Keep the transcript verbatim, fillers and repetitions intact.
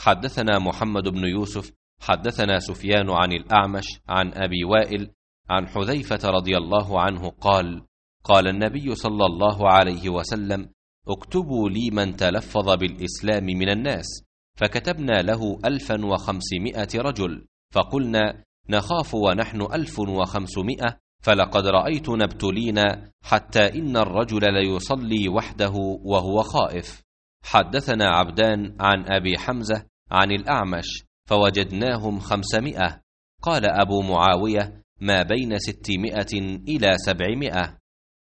حدثنا محمد بن يوسف حدثنا سفيان عن الأعمش عن أبي وائل عن حذيفة رضي الله عنه قال: قال النبي صلى الله عليه وسلم: اكتبوا لي من تلفظ بالإسلام من الناس، فكتبنا له ألفا وخمسمائة رجل، فقلنا: نخاف ونحن ألف وخمسمائة، فلقد رأيتنا ابتلينا حتى إن الرجل ليصلي وحده وهو خائف. حدثنا عبدان عن أبي حمزة عن الأعمش فوجدناهم خمسمائة. قال أبو معاوية: ما بين ستمائة إلى سبعمائة.